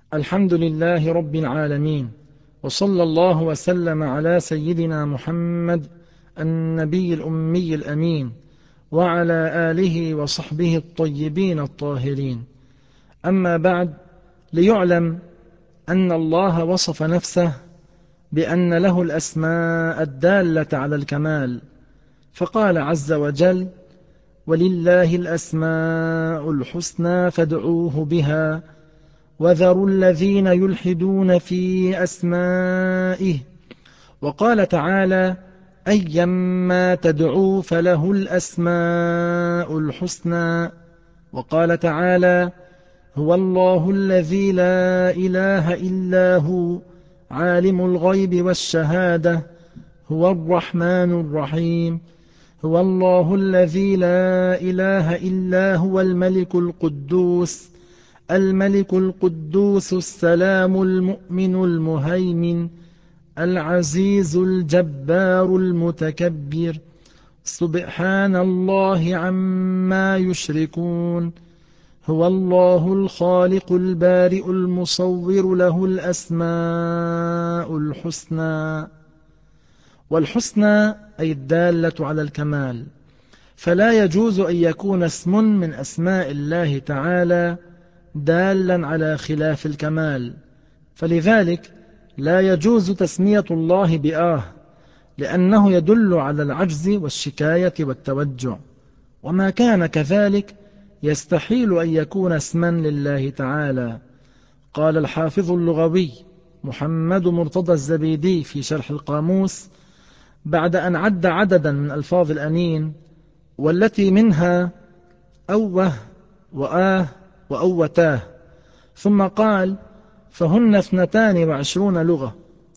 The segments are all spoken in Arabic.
الحمد لله رب العالمين، وصلى الله وسلم على سيدنا محمد النبي الأمي الأمين وعلى آله وصحبه الطيبين الطاهرين. أما بعد، ليعلم أن الله وصف نفسه بأن له الأسماء الدالة على الكمال، فقال عز وجل: ولله الأسماء الحسنى فادعوه بها وذروا الذين يلحدون في أسمائه. وقال تعالى: أيما تدعوا فله الأسماء الحسنى. وقال تعالى: هو الله الذي لا إله إلا هو عالم الغيب والشهادة هو الرحمن الرحيم. هو الله الذي لا إله إلا هو الملك القدوس السلام المؤمن المهيمن العزيز الجبار المتكبر سبحان الله عما يشركون. هو الله الخالق البارئ المصور له الأسماء الحسنى. والحسنى أي الدالة على الكمال، فلا يجوز أن يكون اسم من أسماء الله تعالى دالا على خلاف الكمال، فلذلك لا يجوز تسمية الله بآه، لأنه يدل على العجز والشكاية والتوجع، وما كان كذلك يستحيل أن يكون اسما لله تعالى. قال الحافظ اللغوي محمد مرتضى الزبيدي في شرح القاموس بعد أن عد عددا من ألفاظ الأنين، والتي منها أوه وآه وأوتاه، ثم قال: فهن 22 لغة،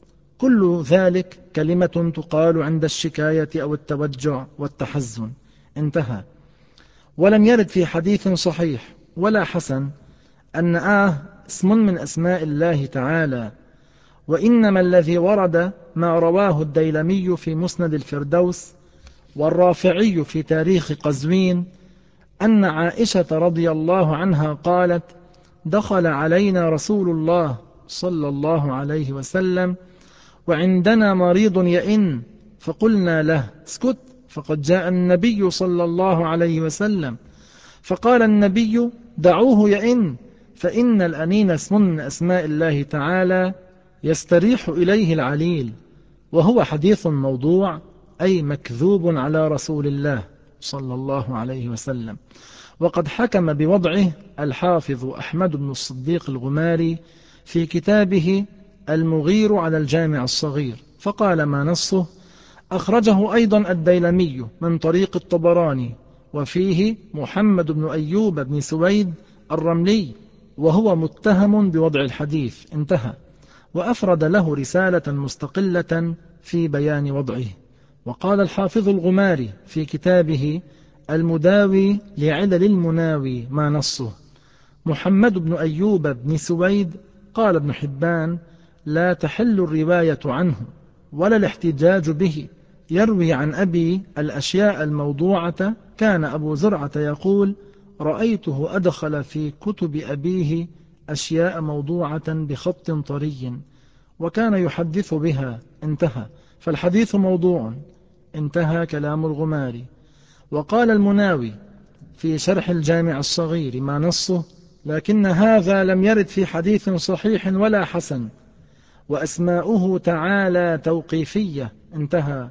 كل ذلك كلمة تقال عند الشكاية أو التوجع والتحزن. انتهى. ولم يرد في حديث صحيح ولا حسن أن اسم من أسماء الله تعالى، وإنما الذي ورد ما رواه الديلمي في مسند الفردوس والرافعي في تاريخ قزوين أن عائشة رضي الله عنها قالت: دخل علينا رسول الله صلى الله عليه وسلم وعندنا مريض يئن، فقلنا له: اسكت، فقد جاء النبي صلى الله عليه وسلم. فقال النبي: دعوه يئن، فإن الأنين اسم من أسماء الله تعالى يستريح إليه العليل. وهو حديث موضوع، أي مكذوب على رسول الله صلى الله عليه وسلم. وقد حكم بوضعه الحافظ أحمد بن الصديق الغماري في كتابه المغير على الجامع الصغير، فقال ما نصه: أخرجه أيضا الديلمي من طريق الطبراني، وفيه محمد بن أيوب بن سويد الرملي، وهو متهم بوضع الحديث. انتهى. وأفرد له رسالة مستقلة في بيان وضعه. وقال الحافظ الغماري في كتابه المداوي لعلل المناوي ما نصه: محمد بن أيوب بن سويد قال ابن حبان: لا تحل الرواية عنه ولا الاحتجاج به، يروي عن أبي الأشياء الموضوعة. كان أبو زرعة يقول: رأيته أدخل في كتب أبيه أشياء موضوعة بخط طري وكان يحدث بها. انتهى. فالحديث موضوع. انتهى كلام الغماري. وقال المناوي في شرح الجامع الصغير ما نصه: لكن هذا لم يرد في حديث صحيح ولا حسن، وأسماؤه تعالى توقيفية. انتهى.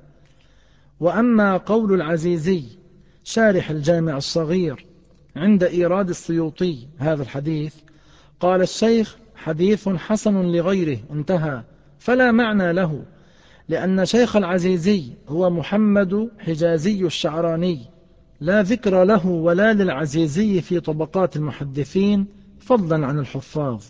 وأما قول العزيزي شارح الجامع الصغير عند إيراد السيوطي هذا الحديث، قال الشيخ: حديث حسن لغيره. انتهى. فلا معنى له، لأن شيخ العزيزي هو محمد حجازي الشعراني، لا ذكر له ولا للعزيزي في طبقات المحدثين فضلا عن الحفاظ،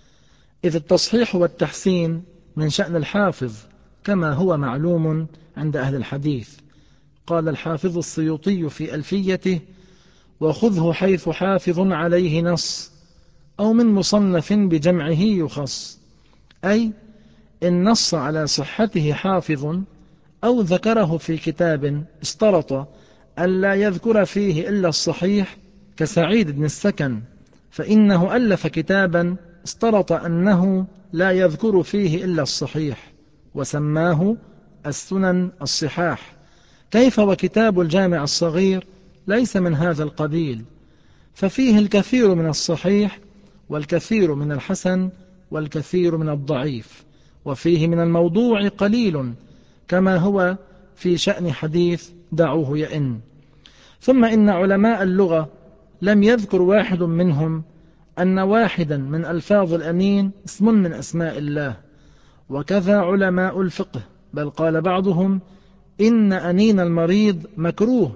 إذ التصحيح والتحسين من شأن الحافظ كما هو معلوم عند أهل الحديث. قال الحافظ السيوطي في ألفيته: وخذه حيث حافظ عليه نص أو من مصنف بجمعه يخص، أي إن نص على صحته حافظ أو ذكره في كتاب اشترط ألا يذكر فيه إلا الصحيح، كسعيد بن السكن، فإنه ألف كتابا اشترط أنه لا يذكر فيه إلا الصحيح، وسماه السنن الصحاح. كيف وكتاب الجامع الصغير ليس من هذا القبيل، ففيه الكثير من الصحيح والكثير من الحسن والكثير من الضعيف، وفيه من الموضوع قليل كما هو في شأن حديث دعوه يئن. ثم إن علماء اللغة لم يذكر واحد منهم أن واحدا من ألفاظ الأنين اسم من أسماء الله، وكذا علماء الفقه، بل قال بعضهم إن أنين المريض مكروه،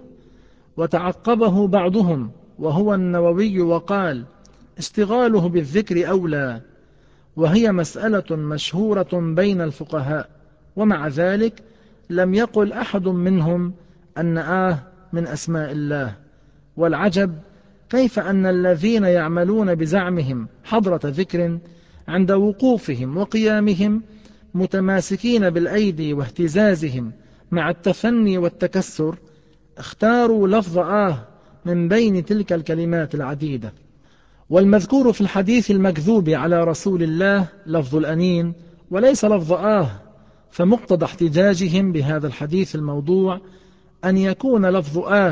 وتعقبه بعضهم وهو النووي وقال اشتغاله بالذكر أولى، وهي مسألة مشهورة بين الفقهاء، ومع ذلك لم يقل أحد منهم أن من أسماء الله. والعجب كيف أن الذين يعملون بزعمهم حضرة ذكر عند وقوفهم وقيامهم متماسكين بالأيدي واهتزازهم مع التفني والتكسر اختاروا لفظ من بين تلك الكلمات العديدة. والمذكور في الحديث المكذوب على رسول الله لفظ الأنين وليس لفظ فمقتضى احتجاجهم بهذا الحديث الموضوع أن يكون لفظ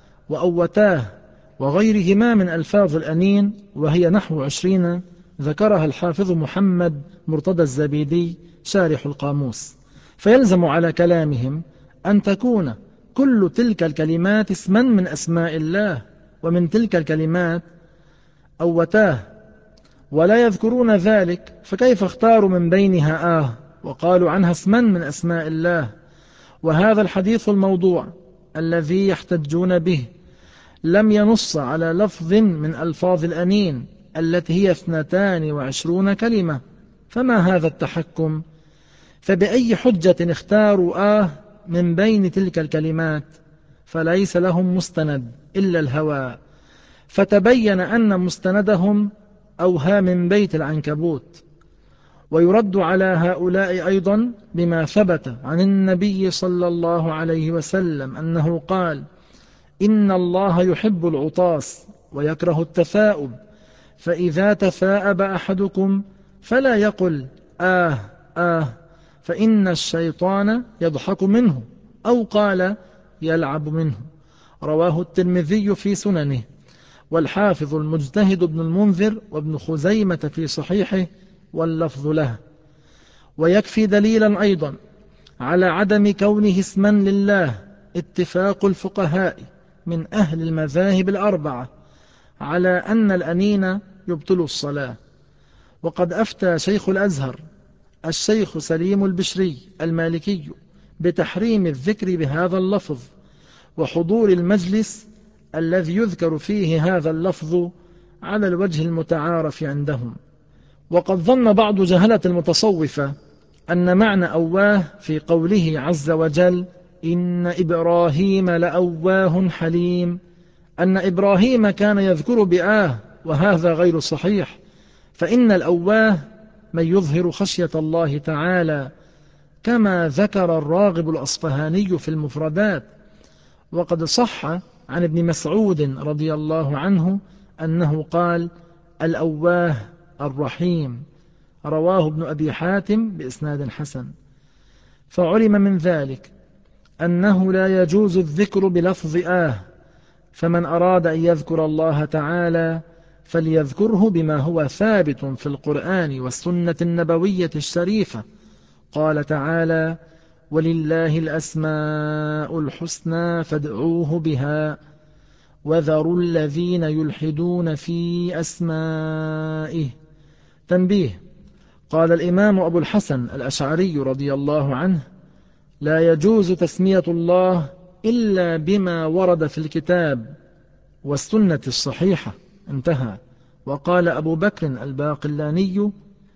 وأوتاه وغيرهما من ألفاظ الأنين، وهي نحو 20 ذكرها الحافظ محمد مرتضى الزبيدي شارح القاموس. فيلزم على كلامهم أن تكون كل تلك الكلمات اسما من أسماء الله، ومن تلك الكلمات أوتاه، ولا يذكرون ذلك، فكيف اختاروا من بينها وقالوا عنها اسما من أسماء الله؟ وهذا الحديث الموضوع الذي يحتجون به لم ينص على لفظ من ألفاظ الأنين التي هي 22 كلمة، فما هذا التحكم؟ فبأي حجة اختاروا من بين تلك الكلمات؟ فليس لهم مستند إلا الهوى، فتبين أن مستندهم أوهى من بيت العنكبوت. ويرد على هؤلاء أيضا بما ثبت عن النبي صلى الله عليه وسلم أنه قال إن الله يحب العطاس ويكره التثاؤب، فإذا تثاءب أحدكم فلا يقل فإن الشيطان يضحك منه، أو قال يلعب منه. رواه الترمذي في سننه، والحافظ المجتهد ابن المنذر وابن خزيمة في صحيحه، واللفظ له. ويكفي دليلا أيضا على عدم كونه اسما لله اتفاق الفقهاء من أهل المذاهب الأربعة على أن الأنين يبطل الصلاة. وقد أفتى شيخ الأزهر الشيخ سليم البشري المالكي بتحريم الذكر بهذا اللفظ، وحضور المجلس الذي يذكر فيه هذا اللفظ على الوجه المتعارف عندهم. وقد ظن بعض جهلة المتصوفة أن معنى أواه في قوله عز وجل إن إبراهيم لأواه حليم أن إبراهيم كان يذكر وهذا غير صحيح، فإن الأواه من يظهر خشية الله تعالى، كما ذكر الراغب الأصفهاني في المفردات. وقد صح عن ابن مسعود رضي الله عنه أنه قال الأواه الرحيم، رواه ابن أبي حاتم بإسناد حسن. فعلم من ذلك أنه لا يجوز الذكر بلفظ فمن أراد أن يذكر الله تعالى فليذكره بما هو ثابت في القرآن والسنة النبوية الشريفة. قال تعالى ولله الأسماء الحسنى فادعوه بها وذروا الذين يلحدون في أسمائه. تنبيه: قال الإمام أبو الحسن الأشعري رضي الله عنه لا يجوز تسمية الله إلا بما ورد في الكتاب والسنة الصحيحة. انتهى. وقال أبو بكر الباقلاني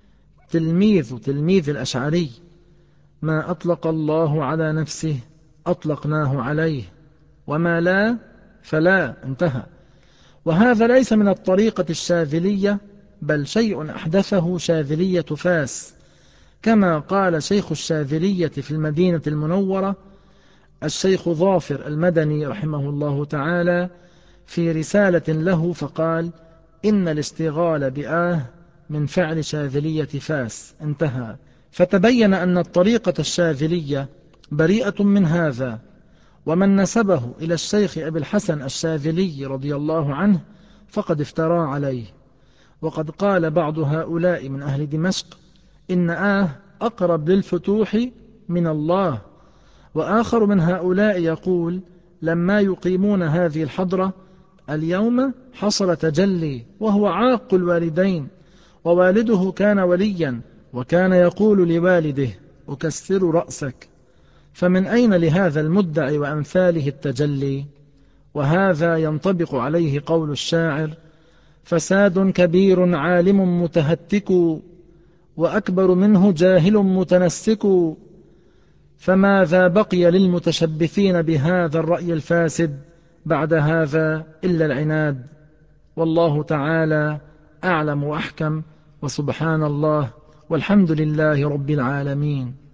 تلميذ الأشعري ما أطلق الله على نفسه أطلقناه عليه، وما لا فلا. انتهى. وهذا ليس من الطريقة الشاذلية، بل شيء أحدثه شاذلية فاس، كما قال شيخ الشاذلية في المدينة المنورة الشيخ ظافر المدني رحمه الله تعالى في رسالة له، فقال إن الاشتغال من فعل شاذلية فاس. انتهى. فتبين أن الطريقة الشاذلية بريئة من هذا، ومن نسبه إلى الشيخ أبي الحسن الشاذلي رضي الله عنه فقد افترى عليه. وقد قال بعض هؤلاء من أهل دمشق إن أقرب للفتوح من الله، وآخر من هؤلاء يقول لما يقيمون هذه الحضرة اليوم حصل تجلي، وهو عاق الوالدين، ووالده كان وليا، وكان يقول لوالده أكسر رأسك. فمن أين لهذا المدعي وأمثاله التجلي؟ وهذا ينطبق عليه قول الشاعر: فساد كبير عالم متهتك، وأكبر منه جاهل متنسك. فماذا بقي للمتشبثين بهذا الرأي الفاسد بعد هذا إلا العناد؟ والله تعالى أعلم وأحكم، وسبحان الله، والحمد لله رب العالمين.